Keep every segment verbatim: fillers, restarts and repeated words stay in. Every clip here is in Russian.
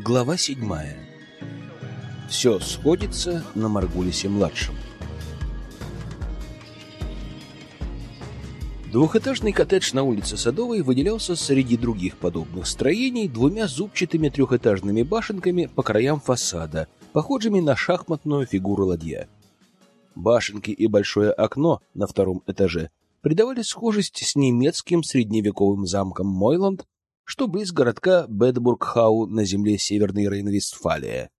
Глава седьмая. Все сходится на Маргулисе-младшем. Двухэтажный коттедж на улице Садовой выделялся среди других подобных строений двумя зубчатыми трехэтажными башенками по краям фасада, похожими на шахматную фигуру ладья. Башенки и большое окно на втором этаже придавали схожесть с немецким средневековым замком Мойланд, что близ городка Бетбург-Хау на земле Северной Рейн-Вестфалия.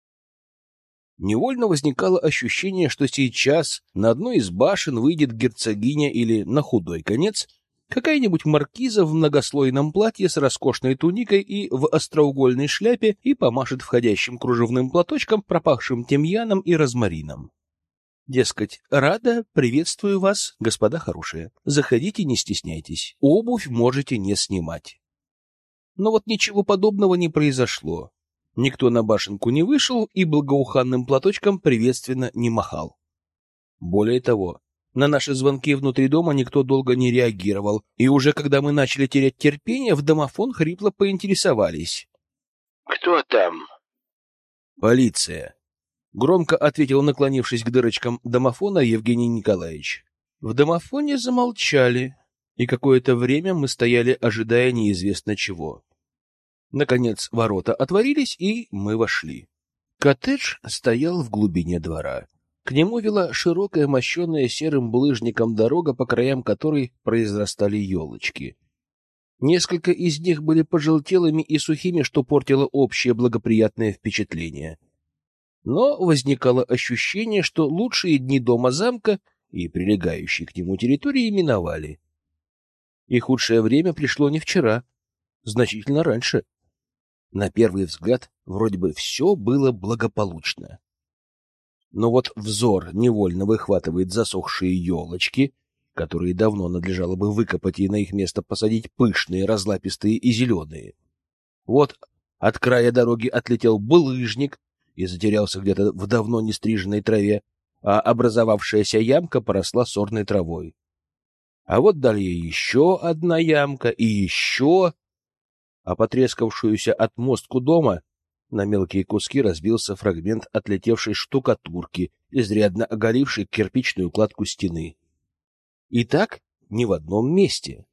Невольно возникало ощущение, что сейчас на одной из башен выйдет герцогиня или, на худой конец, какая-нибудь маркиза в многослойном платье с роскошной туникой и в остроугольной шляпе и помашет входящим кружевным платочком, пропахшим тимьяном и розмарином. Дескать, рада, приветствую вас, господа хорошие. Заходите, не стесняйтесь. Обувь можете не снимать. Но вот ничего подобного не произошло. Никто на башенку не вышел и благоуханным платочком приветственно не махал. Более того, на наши звонки внутри дома никто долго не реагировал, и уже когда мы начали терять терпение, в домофон хрипло поинтересовались. «Кто там?» «Полиция», — громко ответил, наклонившись к дырочкам домофона, Евгений Николаевич. В домофоне замолчали, и какое-то время мы стояли, ожидая неизвестно чего. Наконец ворота отворились, и мы вошли. Коттедж стоял в глубине двора. К нему вела широкая, мощенная серым булыжником дорога, по краям которой произрастали елочки. Несколько из них были пожелтелыми и сухими, что портило общее благоприятное впечатление. Но возникало ощущение, что лучшие дни дома замка и прилегающей к нему территории миновали. И худшее время пришло не вчера, значительно раньше. На первый взгляд, вроде бы все было благополучно. Но вот взор невольно выхватывает засохшие елочки, которые давно надлежало бы выкопать и на их место посадить пышные, разлапистые и зеленые. Вот от края дороги отлетел булыжник и затерялся где-то в давно не стриженной траве, а образовавшаяся ямка поросла сорной травой. А вот далее еще одна ямка и еще... А потрескавшуюся отмостку дома на мелкие куски разбился фрагмент отлетевшей штукатурки, изрядно оголившей кирпичную кладку стены. И так ни в одном месте.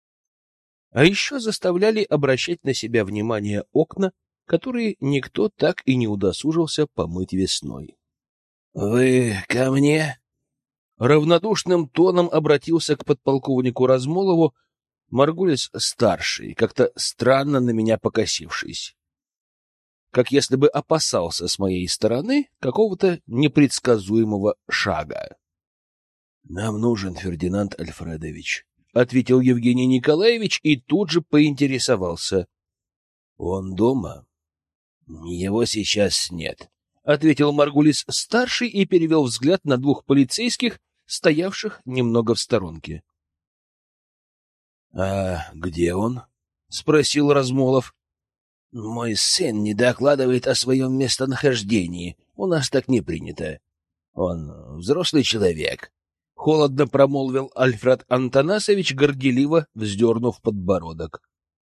А еще заставляли обращать на себя внимание окна, которые никто так и не удосужился помыть весной. — Вы ко мне? — равнодушным тоном обратился к подполковнику Размолову Маргулис-старший, как-то странно на меня покосившись, как если бы опасался с моей стороны какого-то непредсказуемого шага. — Нам нужен Фердинанд Альфредович, — ответил Евгений Николаевич и тут же поинтересовался. — Он дома? — Его сейчас нет, — ответил Маргулис-старший и перевел взгляд на двух полицейских, стоявших немного в сторонке. — А где он? — спросил Размолов. — Мой сын не докладывает о своем местонахождении. У нас так не принято. Он взрослый человек, — холодно промолвил Альфред Антонасович, горделиво вздернув подбородок.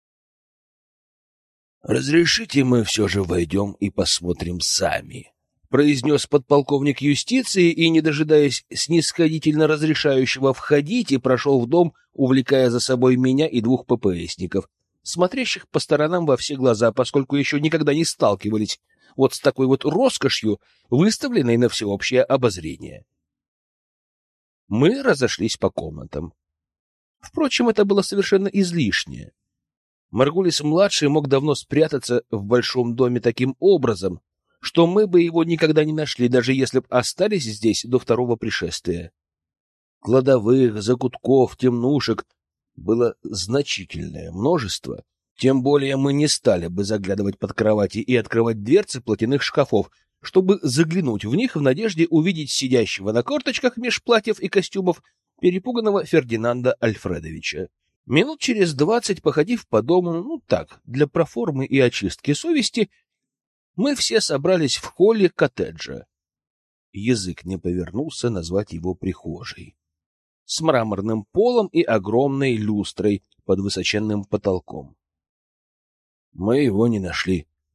— Разрешите, мы все же войдем и посмотрим сами, — произнес подполковник юстиции и, не дожидаясь снисходительно разрешающего входить, и прошел в дом, увлекая за собой меня и двух ППСников, смотрящих по сторонам во все глаза, поскольку еще никогда не сталкивались вот с такой вот роскошью, выставленной на всеобщее обозрение. Мы разошлись по комнатам. Впрочем, это было совершенно излишне. Маргулис-младший мог давно спрятаться в большом доме таким образом, что мы бы его никогда не нашли, даже если б остались здесь до второго пришествия. Кладовых, закутков, темнушек было значительное множество, тем более мы не стали бы заглядывать под кровати и открывать дверцы платяных шкафов, чтобы заглянуть в них в надежде увидеть сидящего на корточках меж платьев и костюмов перепуганного Фердинанда Альфредовича. Минут через двадцать, походив по дому, ну так, для проформы и очистки совести, мы все собрались в холле коттеджа. Язык не повернулся назвать его прихожей. С мраморным полом и огромной люстрой под высоченным потолком. Мы его не нашли,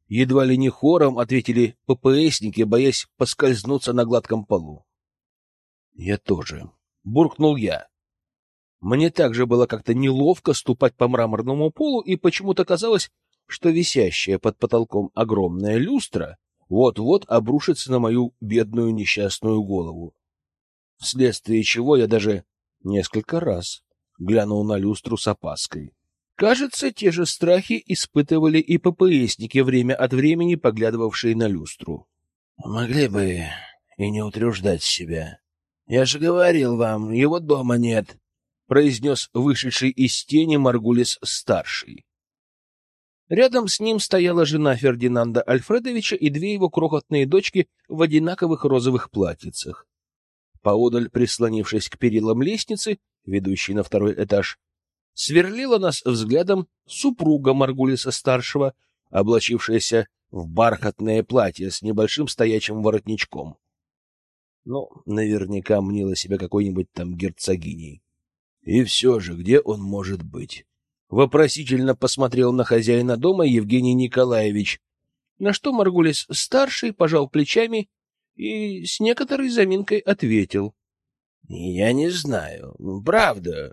Едва ли не хором ответили ППСники, боясь поскользнуться на гладком полу. Я тоже. Буркнул я. Мне также было как-то неловко ступать по мраморному полу, и почему-то казалось, что висящая под потолком огромная люстра вот-вот обрушится на мою бедную несчастную голову. Вследствие чего я даже несколько раз глянул на люстру с опаской. Кажется, те же страхи испытывали и ППСники, время от времени поглядывавшие на люстру. Могли бы и не утруждать себя. Я же говорил вам, его дома нет, произнес вышедший из тени Маргулис-старший. Рядом с ним стояла жена Фердинанда Альфредовича и две его крохотные дочки в одинаковых розовых платьицах. Поодаль, прислонившись к перилам лестницы, ведущей на второй этаж, сверлила нас взглядом супруга Маргулиса-старшего, облачившаяся в бархатное платье с небольшим стоячим воротничком. Ну, наверняка мнила себя какой-нибудь там герцогиней. И все же, где он может быть? Вопросительно посмотрел на хозяина дома Евгений Николаевич, на что Маргулис-старший пожал плечами и с некоторой заминкой ответил: — Я не знаю, правда.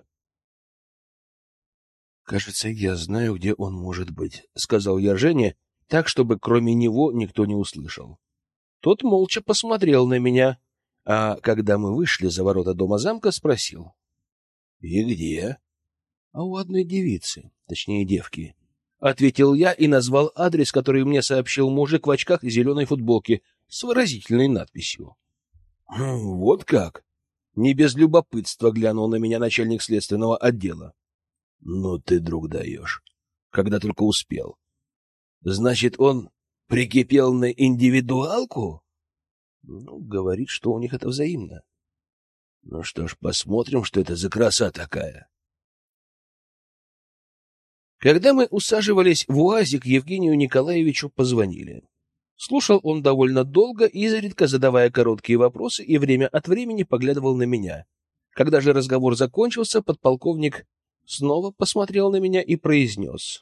— Кажется, я знаю, где он может быть, — сказал я Жене, так, чтобы кроме него никто не услышал. Тот молча посмотрел на меня, а когда мы вышли за ворота дома-замка, спросил: — И где? — А у одной девицы, точнее девки, — ответил я и назвал адрес, который мне сообщил мужик в очках и зеленой футболке с выразительной надписью. — Вот как? Не без любопытства глянул на меня начальник следственного отдела. — Ну ты, друг, даешь. Когда только успел. Значит, он прикипел на индивидуалку? Ну, говорит, что у них это взаимно. Ну что ж, посмотрим, что это за краса такая. Когда мы усаживались в УАЗик, Евгению Николаевичу позвонили. Слушал он довольно долго, изредка задавая короткие вопросы, и время от времени поглядывал на меня. Когда же разговор закончился, подполковник снова посмотрел на меня и произнес: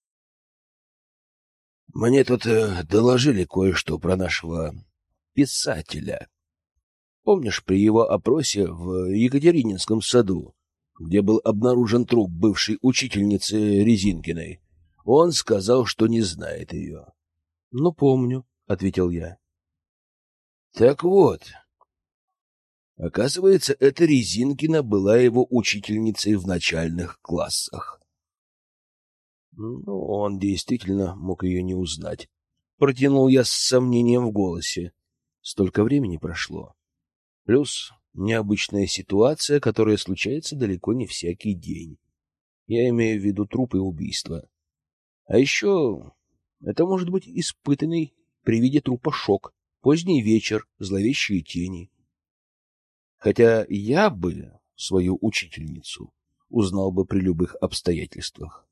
— Мне тут э, доложили кое-что про нашего писателя. Помнишь, при его опросе в Екатерининском саду, где был обнаружен труп бывшей учительницы Резинкиной, он сказал, что не знает ее? — Ну, помню, — ответил я. — Так вот, оказывается, эта Резинкина была его учительницей в начальных классах. Ну, он действительно мог ее не узнать. Протянул я с сомнением в голосе. Столько времени прошло. Плюс необычная ситуация, которая случается далеко не всякий день. Я имею в виду трупы и убийства. А еще это может быть испытанный при виде трупа шок, поздний вечер, зловещие тени. Хотя я бы свою учительницу узнал бы при любых обстоятельствах.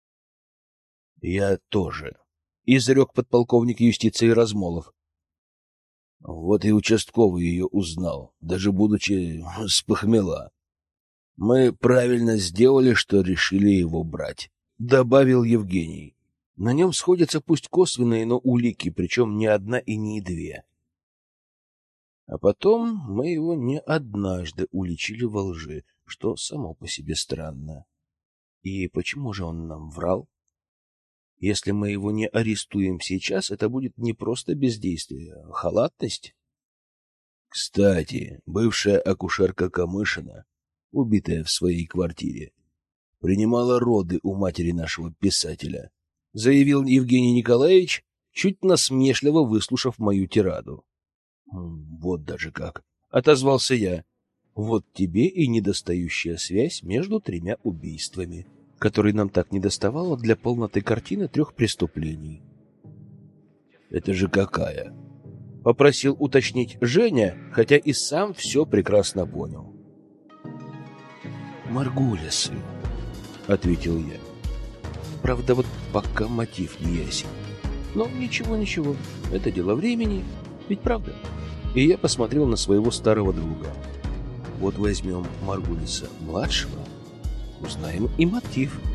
Я тоже, изрек подполковник юстиции Размолов. Вот и участковый ее узнал, даже будучи с похмела. Мы правильно сделали, что решили его брать, добавил Евгений. На нем сходятся пусть косвенные, но улики, причем не одна и не две. А потом мы его не однажды уличили во лжи, что само по себе странно. И почему же он нам врал? Если мы его не арестуем сейчас, это будет не просто бездействие, а халатность. Кстати, бывшая акушерка Камышина, убитая в своей квартире, принимала роды у матери нашего писателя, заявил Евгений Николаевич, чуть насмешливо выслушав мою тираду. Вот даже как, отозвался я. Вот тебе и недостающая связь между тремя убийствами, которой нам так недоставало для полноты картины трех преступлений. Это же какая? Попросил уточнить Женя, хотя и сам все прекрасно понял. Маргулисы, ответил я. Правда, вот пока мотив не ясен. Но ничего, ничего, это дело времени, ведь правда? И я посмотрел на своего старого друга. Вот возьмем Маргулиса-младшего, узнаем и мотив.